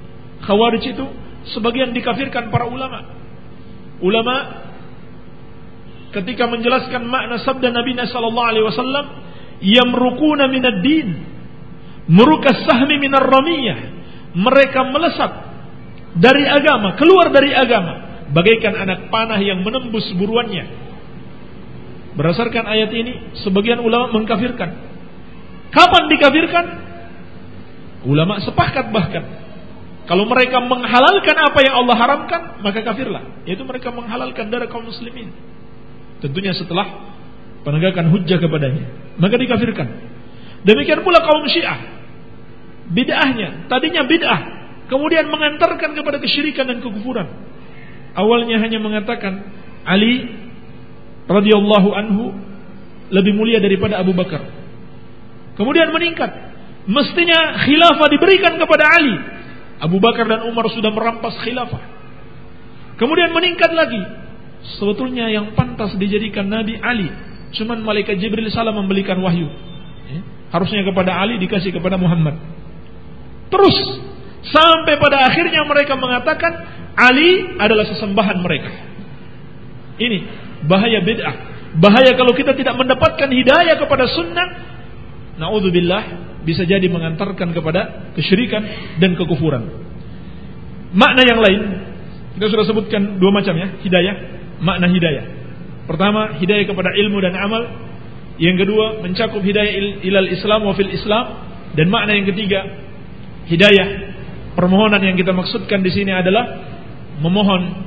Khawarij itu sebagian dikafirkan para ulama. Ulama ketika menjelaskan makna sabda Nabi sallallahu alaihi wasallam, yamruquna minad din, murukas sahmi minar ramiyah. Mereka melesat dari agama, keluar dari agama, bagaikan anak panah yang menembus buruannya. Berdasarkan ayat ini, sebagian ulama mengkafirkan. Kapan dikafirkan? Ulama sepakat bahkan, kalau mereka menghalalkan apa yang Allah haramkan, maka kafirlah. Yaitu mereka menghalalkan darah kaum muslimin. Tentunya setelah penegakan hujjah kepadanya, maka dikafirkan. Demikian pula kaum Syiah. Bid'ahnya, tadinya bid'ah, kemudian mengantarkan kepada kesyirikan dan kekufuran. Awalnya hanya mengatakan Ali radhiyallahu anhu lebih mulia daripada Abu Bakar. Kemudian meningkat, mestinya khilafah diberikan kepada Ali. Abu Bakar dan Umar sudah merampas khilafah. Kemudian meningkat lagi, sebetulnya yang pantas dijadikan Nabi Ali, cuman malaikat Jibril salah memberikan wahyu. Harusnya kepada Ali, dikasih kepada Muhammad. Terus sampai pada akhirnya mereka mengatakan Ali adalah sesembahan mereka. Ini bahaya bid'ah. Bahaya kalau kita tidak mendapatkan hidayah kepada sunnah. Na'udzubillah, bisa jadi mengantarkan kepada kesyirikan dan kekufuran. Makna yang lain, kita sudah sebutkan dua macam ya, hidayah, makna hidayah. Pertama, hidayah kepada ilmu dan amal. Yang kedua, mencakup hidayah ilal Islam wa fil Islam. Dan makna yang ketiga, hidayah, permohonan yang kita maksudkan di sini adalah memohon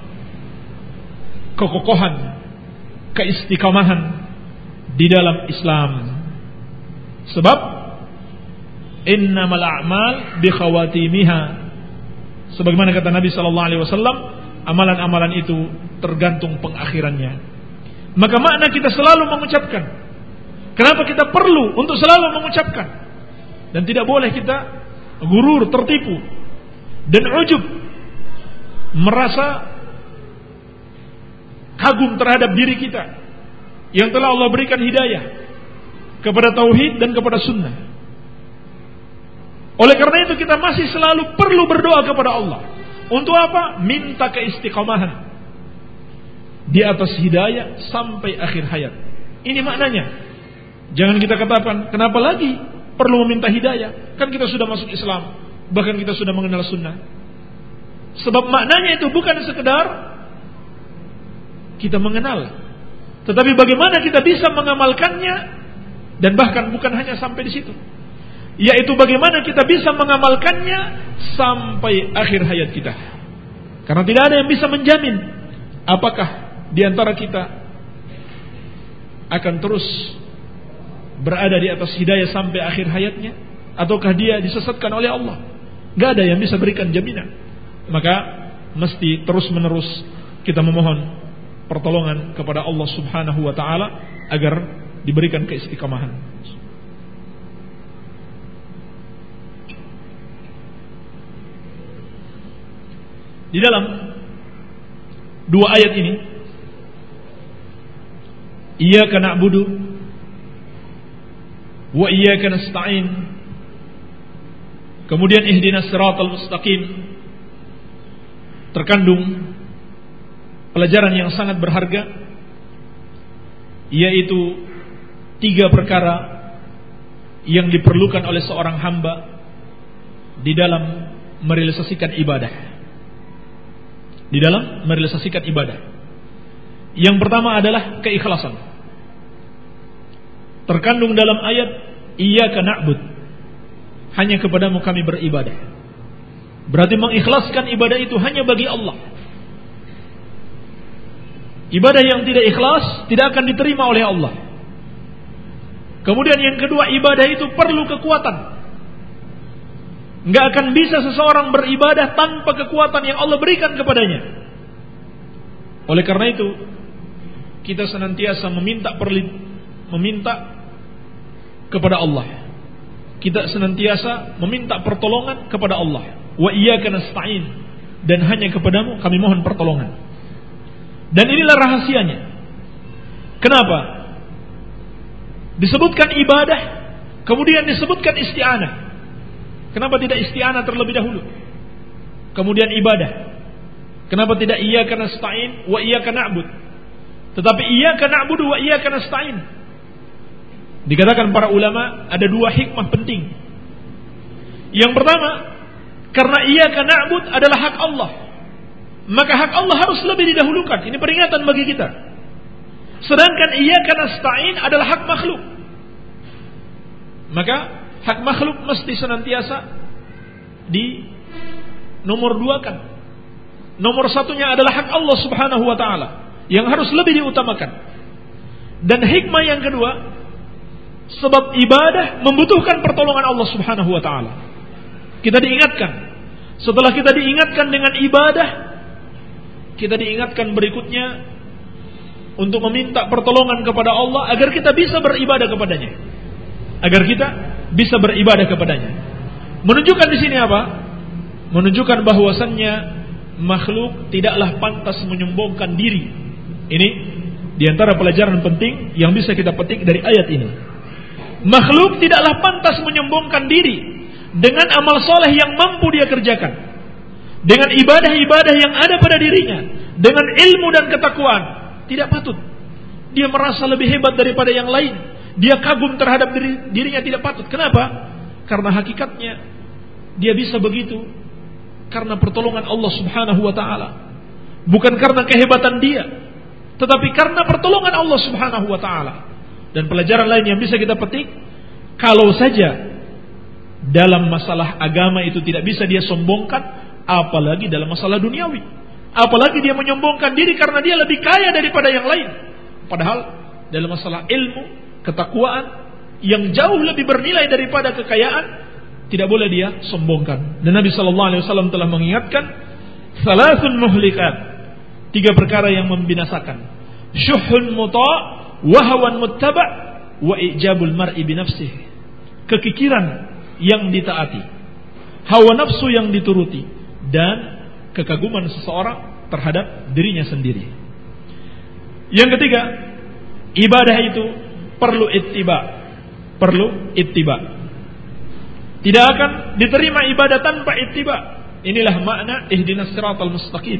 kekokohan, keistiqamahan di dalam Islam. Sebab innamal a'mal bi khawatimiha. Sebagaimana kata Nabi sallallahu alaihi wasallam, amalan-amalan itu tergantung pengakhirannya. Maka makna kita selalu mengucapkan. Kenapa kita perlu untuk selalu mengucapkan? Dan tidak boleh kita gurur, tertipu dan ujub, merasa kagum terhadap diri kita yang telah Allah berikan hidayah kepada tauhid dan kepada sunnah. Oleh karena itu kita masih selalu perlu berdoa kepada Allah. Untuk apa? Minta keistiqamahan di atas hidayah sampai akhir hayat. Ini maknanya. Jangan kita katakan, kenapa lagi perlu meminta hidayah? Kan kita sudah masuk Islam, bahkan kita sudah mengenal sunnah. Sebab maknanya itu bukan sekedar kita mengenal, tetapi bagaimana kita bisa mengamalkannya. Dan bahkan bukan hanya sampai di situ, yaitu bagaimana kita bisa mengamalkannya sampai akhir hayat kita. Karena tidak ada yang bisa menjamin apakah di antara kita akan terus berada di atas hidayah sampai akhir hayatnya, ataukah dia disesatkan oleh Allah. Gak ada yang bisa berikan jaminan. Maka mesti terus menerus kita memohon pertolongan kepada Allah subhanahu wa ta'ala agar diberikan keistiqamahan. Di dalam dua ayat ini, iyyaka na'budu wa iyyaka nasta'in, kemudian ihdinas siratal mustaqim, terkandung pelajaran yang sangat berharga, yaitu tiga perkara yang diperlukan oleh seorang hamba di dalam merealisasikan ibadah. Di dalam merealisasikan ibadah. Yang pertama adalah keikhlasan. Terkandung dalam ayat iyyaka na'bud, hanya kepadamu kami beribadah. Berarti mengikhlaskan ibadah itu hanya bagi Allah. Ibadah yang tidak ikhlas tidak akan diterima oleh Allah. Kemudian yang kedua, ibadah itu perlu kekuatan. Enggak akan bisa seseorang beribadah tanpa kekuatan yang Allah berikan kepadanya. Oleh karena itu, kita senantiasa meminta perli, meminta kepada Allah. Kita senantiasa meminta pertolongan kepada Allah. Wa iyyaka nasta'in, dan hanya kepadamu kami mohon pertolongan. Dan inilah rahasianya. Kenapa disebutkan ibadah, kemudian disebutkan isti'anah? Kenapa tidak isti'anah terlebih dahulu, kemudian ibadah? Kenapa tidak iyyaka nasta'in wa iyyaka na'bud? Tetapi iyyaka na'budu wa iyyaka nasta'in. Dikatakan para ulama ada dua hikmah penting. Yang pertama, karena iyyaka na'bud adalah hak Allah, maka hak Allah harus lebih didahulukan. Ini peringatan bagi kita. Sedangkan iyyaka nasta'in adalah hak makhluk, maka hak makhluk mesti senantiasa di nomor duakan. Nomor satunya adalah hak Allah subhanahu wa ta'ala yang harus lebih diutamakan. Dan hikmah yang kedua, sebab ibadah membutuhkan pertolongan Allah subhanahu wa ta'ala. Kita diingatkan. Setelah kita diingatkan dengan ibadah, kita diingatkan berikutnya untuk meminta pertolongan kepada Allah agar kita bisa beribadah kepadanya. Agar kita bisa beribadah kepadanya. Menunjukkan di sini apa? Menunjukkan bahwasannya makhluk tidaklah pantas menyombongkan diri. Ini diantara pelajaran penting yang bisa kita petik dari ayat ini. Makhluk tidaklah pantas menyombongkan diri dengan amal soleh yang mampu dia kerjakan, dengan ibadah-ibadah yang ada pada dirinya, dengan ilmu dan ketakwaan. Tidak patut dia merasa lebih hebat daripada yang lain. Dia kagum terhadap diri, dirinya tidak patut. Kenapa? Karena hakikatnya dia bisa begitu karena pertolongan Allah subhanahu wa ta'ala. Bukan karena kehebatan dia, tetapi karena pertolongan Allah subhanahu wa ta'ala. Dan pelajaran lain yang bisa kita petik, kalau saja dalam masalah agama itu tidak bisa dia sombongkan, apalagi dalam masalah duniawi. Apalagi dia menyombongkan diri karena dia lebih kaya daripada yang lain. Padahal dalam masalah ilmu, ketakwaan yang jauh lebih bernilai daripada kekayaan, tidak boleh dia sombongkan. Dan Nabi sallallahu alaihi wasallam telah mengingatkan, salasun muhlikat, tiga perkara yang membinasakan. Syuhun muta' wa hawan muttaba' wa ijabul mar'i bi nafsihi. Kekikiran yang ditaati, hawa nafsu yang dituruti, dan kekaguman seseorang terhadap dirinya sendiri. Yang ketiga, ibadah itu perlu ittiba, perlu ittiba. Tidak akan diterima ibadah tanpa ittiba. Inilah makna ihdinas siratal mustaqim.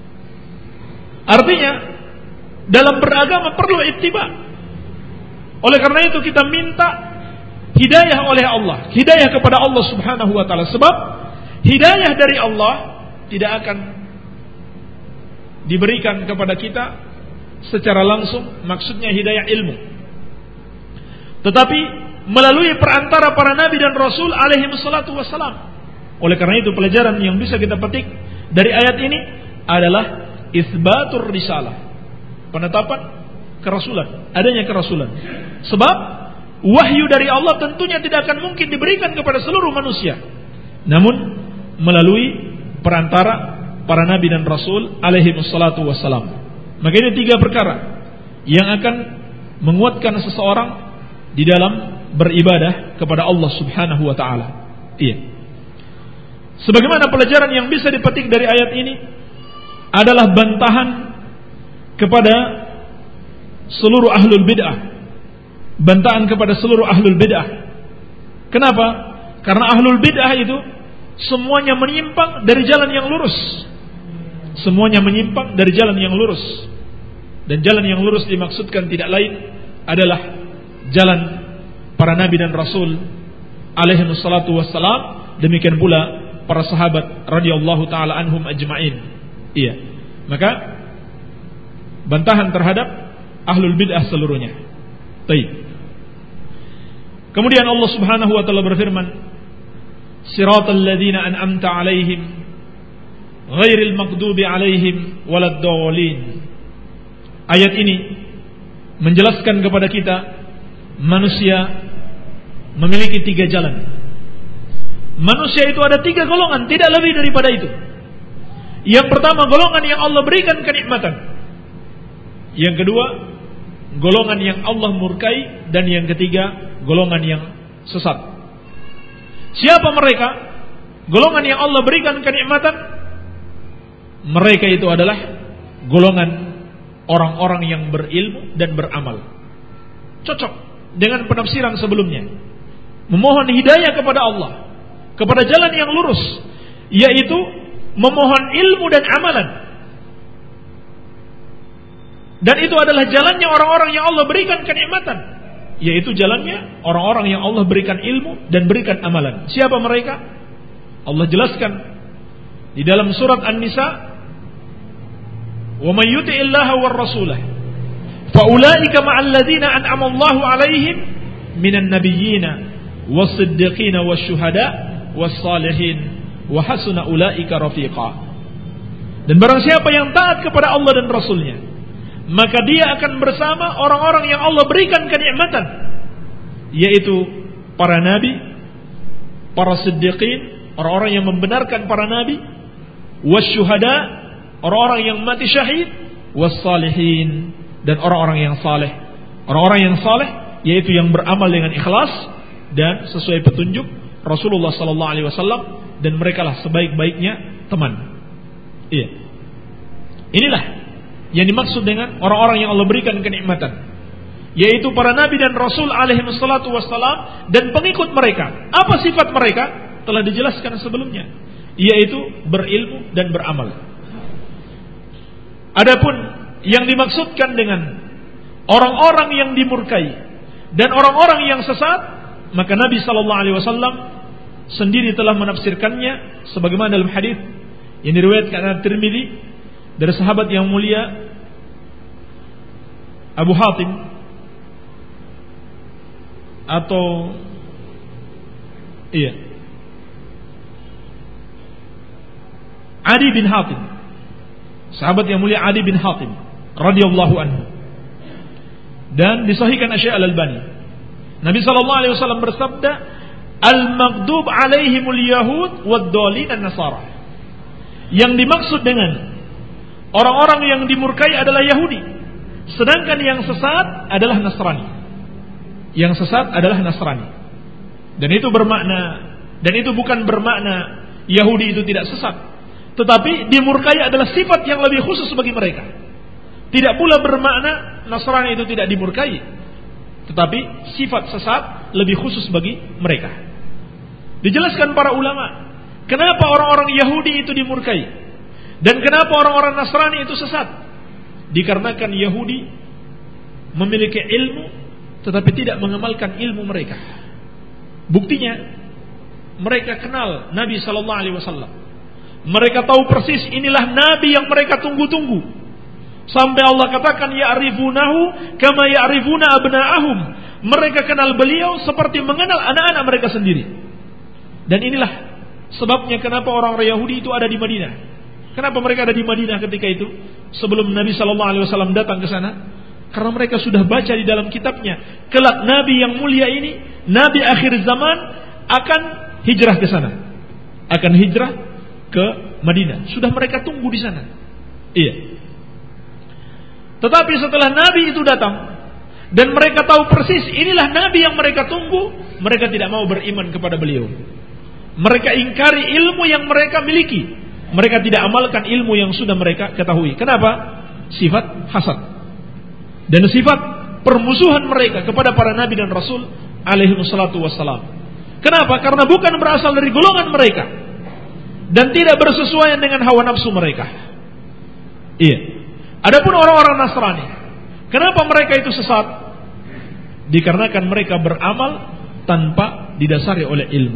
Artinya dalam beragama perlu ittiba. Oleh karena itu kita minta hidayah oleh Allah, hidayah kepada Allah subhanahu wa ta'ala. Sebab hidayah dari Allah tidak akan diberikan kepada kita secara langsung, maksudnya hidayah ilmu, tetapi melalui perantara para nabi dan rasul alaihi wassalatu wassalam. Oleh karena itu pelajaran yang bisa kita petik dari ayat ini adalah isbatur risalah, penetapan kerasulan, adanya kerasulan. Sebab wahyu dari Allah tentunya tidak akan mungkin diberikan kepada seluruh manusia, namun melalui perantara para nabi dan rasul alaihi wassalatu wassalam. Maka ini tiga perkara yang akan menguatkan seseorang di dalam beribadah kepada Allah subhanahu wa ta'ala. Iya. Sebagaimana pelajaran yang bisa dipetik dari ayat ini adalah bantahan kepada seluruh ahlul bid'ah. Bantahan kepada seluruh ahlul bid'ah. Kenapa? Karena ahlul bid'ah itu semuanya menyimpang dari jalan yang lurus. Semuanya menyimpang dari jalan yang lurus. Dan jalan yang lurus dimaksudkan tidak lain adalah jalan para nabi dan rasul alaihi wassalatu wassalam, demikian pula para sahabat radhiyallahu taala anhum ajma'in. Iya. Maka bantahan terhadap ahlul bid'ah seluruhnya. Baik. Kemudian Allah Subhanahu wa taala berfirman, "Siratal ladzina an'amta 'alaihim ghairil maghdubi 'alaihim waladdallin." Ayat ini menjelaskan kepada kita manusia memiliki tiga jalan. Manusia itu ada tiga golongan, tidak lebih daripada itu. Yang pertama, golongan yang Allah berikan kenikmatan. Yang kedua, golongan yang Allah murkai. Dan yang ketiga, golongan yang sesat. Siapa mereka? Golongan yang Allah berikan kenikmatan, mereka itu adalah golongan orang-orang yang berilmu dan beramal. Cocok dengan penafsiran sebelumnya. Memohon hidayah kepada Allah, kepada jalan yang lurus, yaitu memohon ilmu dan amalan. Dan itu adalah jalannya orang-orang yang Allah berikan kenikmatan, yaitu jalannya orang-orang yang Allah berikan ilmu dan berikan amalan. Siapa mereka? Allah jelaskan di dalam surat An-Nisa, "Wa may yuti'illaha war rasulah fa ulaika ma'al ladzina an'ama Allahu 'alaihim minan nabiyyina was-siddiqina wasyuhada was-salihin wa hasuna ulaika rafiqa." Dan barang siapa yang taat kepada Allah dan Rasulnya, maka dia akan bersama orang-orang yang Allah berikan kenikmatan, yaitu para nabi, para siddiqin, orang-orang yang membenarkan para nabi, wasyuhada, orang-orang yang mati syahid, wassalihin, dan orang-orang yang saleh. Orang-orang yang saleh yaitu yang beramal dengan ikhlas dan sesuai petunjuk Rasulullah sallallahu alaihi wasallam, dan merekalah sebaik-baiknya teman. Iya. Inilah yang dimaksud dengan orang-orang yang Allah berikan kenikmatan, yaitu para nabi dan rasul alaihi wassalatu wassalam dan pengikut mereka. Apa sifat mereka? Telah dijelaskan sebelumnya, yaitu berilmu dan beramal. Adapun yang dimaksudkan dengan orang-orang yang dimurkai dan orang-orang yang sesat, maka Nabi sallallahu alaihi wasallam sendiri telah menafsirkannya sebagaimana dalam hadis yang diriwayatkan At-Tirmidzi dari sahabat yang mulia Abu Hatim atau iya Adi bin Hatim, sahabat yang mulia Adi bin Hatim radhiyallahu anhu, dan disahihkan Syekh Al-Albani. Nabi sallallahu alaihi wasallam bersabda, "Al-maghdub alaihimul yahud wad-dallin an-nasara." Yang dimaksud dengan orang-orang yang dimurkai adalah Yahudi, sedangkan yang sesat adalah Nasrani. Yang sesat adalah Nasrani. Dan itu bermakna, dan itu bukan bermakna Yahudi itu tidak sesat, tetapi dimurkai adalah sifat yang lebih khusus bagi mereka. Tidak pula bermakna Nasrani itu tidak dimurkai, tetapi sifat sesat lebih khusus bagi mereka. Dijelaskan para ulama kenapa orang-orang Yahudi itu dimurkai dan kenapa orang-orang Nasrani itu sesat. Dikarenakan Yahudi memiliki ilmu tetapi tidak mengamalkan ilmu mereka. Buktinya, mereka kenal Nabi sallallahu alaihi wasallam. Mereka tahu persis inilah Nabi yang mereka tunggu-tunggu. Sampai Allah katakan, ya'rifunahu kama ya'rifuna abna'ahum. Mereka kenal beliau seperti mengenal anak-anak mereka sendiri. Dan inilah sebabnya kenapa orang-orang Yahudi itu ada di Madinah. Kenapa mereka ada di Madinah ketika itu, sebelum Nabi sallallahu alaihi wasallam datang ke sana? Karena mereka sudah baca di dalam kitabnya, kelak Nabi yang mulia ini, Nabi akhir zaman, akan hijrah ke sana, akan hijrah ke Madinah. Sudah mereka tunggu di sana. Iya. Tetapi setelah Nabi itu datang dan mereka tahu persis inilah Nabi yang mereka tunggu, mereka tidak mau beriman kepada beliau. Mereka ingkari ilmu yang mereka miliki. Mereka tidak amalkan ilmu yang sudah mereka ketahui. Kenapa? Sifat hasad dan sifat permusuhan mereka kepada para nabi dan rasul alaihi wassalatu wassalam. Kenapa? Karena bukan berasal dari golongan mereka dan tidak bersesuaian dengan hawa nafsu mereka. Iya. Adapun orang-orang Nasrani, kenapa mereka itu sesat? Dikarenakan mereka beramal tanpa didasari oleh ilmu.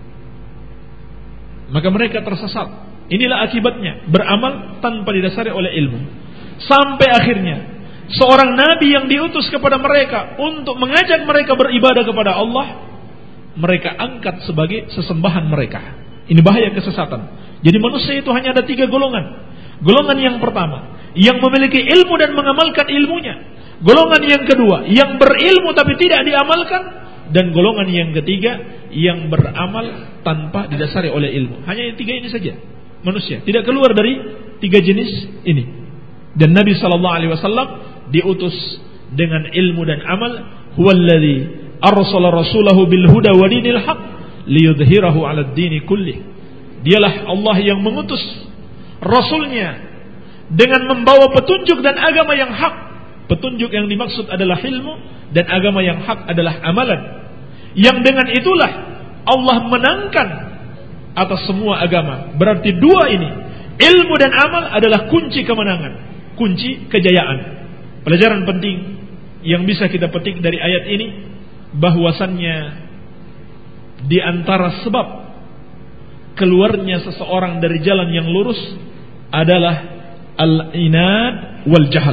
Maka mereka tersesat. Inilah akibatnya, beramal tanpa didasari oleh ilmu. Sampai akhirnya seorang nabi yang diutus kepada mereka untuk mengajak mereka beribadah kepada Allah, mereka angkat sebagai sesembahan mereka. Ini bahaya kesesatan. Jadi manusia itu hanya ada tiga golongan. Golongan yang pertama, yang memiliki ilmu dan mengamalkan ilmunya. Golongan yang kedua, yang berilmu tapi tidak diamalkan. Dan golongan yang ketiga, yang beramal tanpa didasari oleh ilmu. Hanya yang tiga ini saja manusia, tidak keluar dari tiga jenis ini. Dan Nabi sallallahu alaihi wasallam diutus dengan ilmu dan amal. Huwallazi arsala rasulahu bil huda wa dinil haq liyudhhirahu 'alad dini kullih. Dialah Allah yang mengutus rasulnya dengan membawa petunjuk dan agama yang hak. Petunjuk yang dimaksud adalah ilmu, dan agama yang hak adalah amalan. Yang dengan itulah Allah menangkan atas semua agama. Berarti dua ini, ilmu dan amal, adalah kunci kemenangan, kunci kejayaan. Pelajaran penting yang bisa kita petik dari ayat ini, bahwasannya di antara sebab keluarnya seseorang dari jalan yang lurus adalah al-inad wal jahal.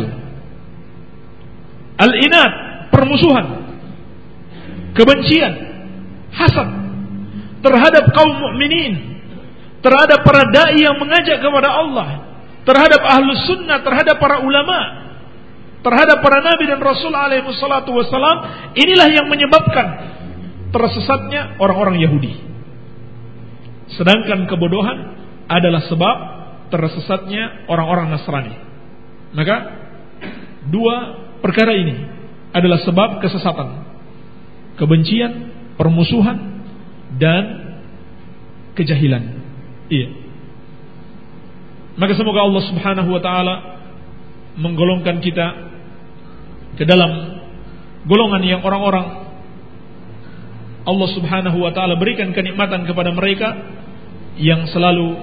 Al-inad, permusuhan, kebencian, hasad terhadap kaum mukminin, terhadap para dai yang mengajak kepada Allah, terhadap ahlus sunnah, terhadap para ulama, terhadap para nabi dan rasul alaihi wassalatu wassalam. Inilah yang menyebabkan tersesatnya orang-orang Yahudi. Sedangkan kebodohan adalah sebab tersesatnya orang-orang Nasrani. Maka dua perkara ini adalah sebab kesesatan: kebencian, permusuhan, dan kejahilan. Iya. Maka semoga Allah Subhanahu wa taala menggolongkan kita ke dalam golongan yang orang-orang Allah Subhanahu wa taala berikan kenikmatan kepada mereka yang selalu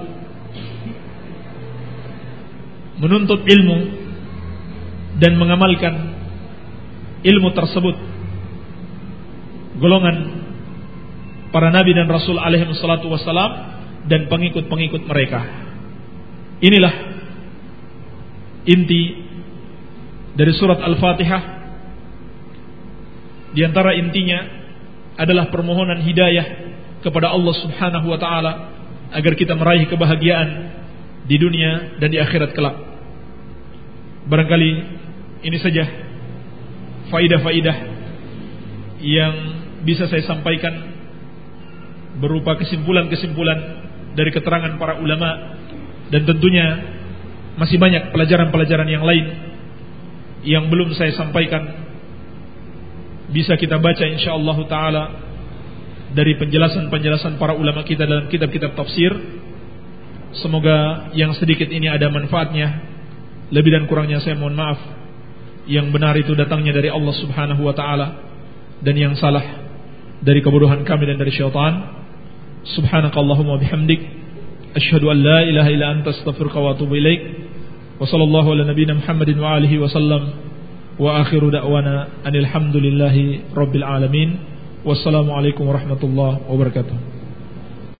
menuntut ilmu dan mengamalkan ilmu tersebut. Golongan para nabi dan rasul alaihi wassalatu wassalam dan pengikut-pengikut mereka. Inilah inti dari surat Al-Fatihah. Di antara intinya adalah permohonan hidayah kepada Allah Subhanahu wa taala agar kita meraih kebahagiaan di dunia dan di akhirat kelak. Barangkali ini saja faidah-faidah yang bisa saya sampaikan berupa kesimpulan-kesimpulan dari keterangan para ulama, dan tentunya masih banyak pelajaran-pelajaran yang lain yang belum saya sampaikan. Bisa kita baca insyaallah taala dari penjelasan-penjelasan para ulama kita dalam kitab-kitab tafsir. Semoga yang sedikit ini ada manfaatnya. Lebih dan kurangnya saya mohon maaf. Yang benar itu datangnya dari Allah Subhanahu wa taala, dan yang salah dari kebodohan kami dan dari syaitan. Subhanakallahumma bihamdik, asyhadu an la ilaha illa anta, astaghfiruka wa atubu ilaik. Wa sallallahu ala nabiyyina Muhammadin wa alihi wa sallam. Wa akhiru da'wana anil hamdulillahi rabbil alamin. Wassalamualaikum warahmatullahi wabarakatuh.